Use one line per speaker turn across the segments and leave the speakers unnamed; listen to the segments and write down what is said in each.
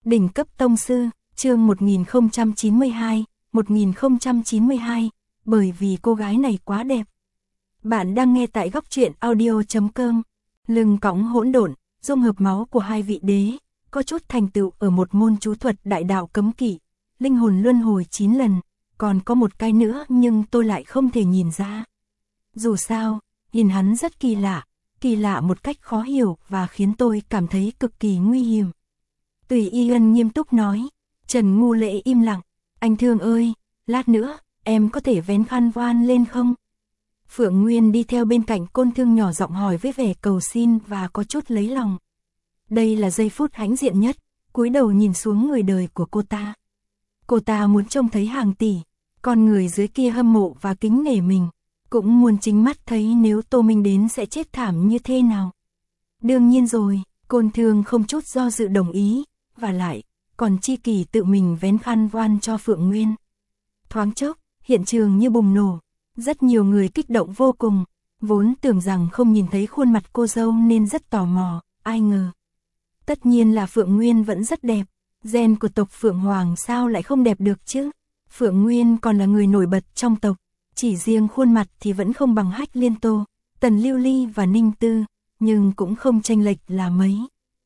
Đỉnh cấp tông sư, chương 1092, bởi vì cô gái này quá đẹp. Bạn đang nghe tại góc truyện audio.com. Lưng cõng hỗn độn, dung hợp máu của hai vị đế, có chút thành tựu ở một môn chú thuật đại đạo cấm kỵ, linh hồn luân hồi 9 lần, còn có một cái nữa nhưng tôi lại không thể nhìn ra. Dù sao, nhìn hắn rất kỳ lạ một cách khó hiểu và khiến tôi cảm thấy cực kỳ nguy hiểm. Tùy Y Ân nghiêm túc nói. Trần Ngu Lễ im lặng. Anh Thương ơi, lát nữa, em có thể vén khăn voan lên không? Phượng Nguyên đi theo bên cạnh Côn Thương nhỏ giọng hỏi với vẻ cầu xin và có chút lấy lòng. Đây là giây phút hãnh diện nhất, cúi đầu nhìn xuống người đời của cô ta. Cô ta muốn trông thấy hàng tỷ, con người dưới kia hâm mộ và kính nể mình, cũng muốn chính mắt thấy nếu Tô Minh đến sẽ chết thảm như thế nào. Đương nhiên rồi, Côn Thương không chút do dự đồng ý, và lại, còn Chi Kỳ tự mình vén khăn voan cho Phượng Nguyên. Thoáng chốc, hiện trường như bùng nổ, rất nhiều người kích động vô cùng, vốn tưởng rằng không nhìn thấy khuôn mặt cô dâu nên rất tò mò, ai ngờ. Tất nhiên là Phượng Nguyên vẫn rất đẹp, gen của tộc Phượng Hoàng sao lại không đẹp được chứ. Phượng Nguyên còn là người nổi bật trong tộc, chỉ riêng khuôn mặt thì vẫn không bằng Hách Liên Tô, Tần Lưu Ly và Ninh Tư, nhưng cũng không chênh lệch là mấy.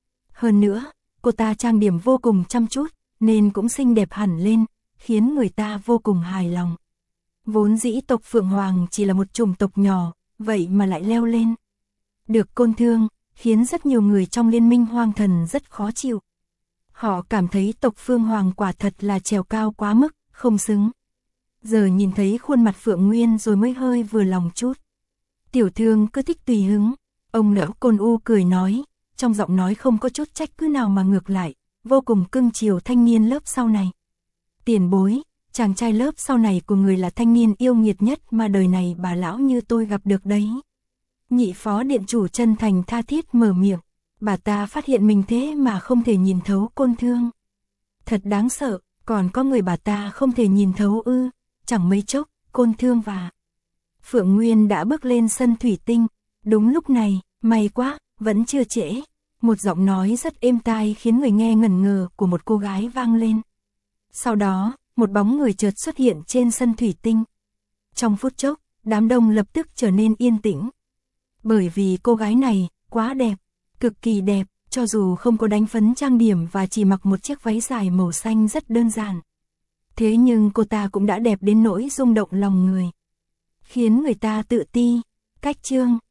Hơn nữa, cô ta trang điểm vô cùng chăm chút, nên cũng xinh đẹp hẳn lên, khiến người ta vô cùng hài lòng. Vốn dĩ tộc Phượng Hoàng chỉ là một chủng tộc nhỏ, vậy mà lại leo lên. Được Côn Thương, khiến rất nhiều người trong liên minh Hoang Thần rất khó chịu. Họ cảm thấy tộc Phương Hoàng quả thật là trèo cao quá mức, không xứng. Giờ nhìn thấy khuôn mặt Phượng Nguyên rồi mới hơi vừa lòng chút. Tiểu Thương cứ thích tùy hứng. Ông lão Côn U cười nói, trong giọng nói không có chút trách cứ nào mà ngược lại, vô cùng cưng chiều thanh niên lớp sau này. Tiền bối, chàng trai lớp sau này của người là thanh niên yêu nghiệt nhất mà đời này bà lão như tôi gặp được đấy. Nhị phó điện chủ chân thành tha thiết mở miệng, bà ta phát hiện mình thế mà không thể nhìn thấu Côn Thương. Thật đáng sợ, còn có người bà ta không thể nhìn thấu ư. Chẳng mấy chốc, Côn Thương và Phượng Nguyên đã bước lên sân thủy tinh. Đúng lúc này, may quá, vẫn chưa trễ. Một giọng nói rất êm tai khiến người nghe ngẩn ngơ của một cô gái vang lên. Sau đó, một bóng người chợt xuất hiện trên sân thủy tinh. Trong phút chốc, đám đông lập tức trở nên yên tĩnh. Bởi vì cô gái này, quá đẹp, cực kỳ đẹp, cho dù không có đánh phấn trang điểm và chỉ mặc một chiếc váy dài màu xanh rất đơn giản. Thế nhưng cô ta cũng đã đẹp đến nỗi rung động lòng người, khiến người ta tự ti. Cách chương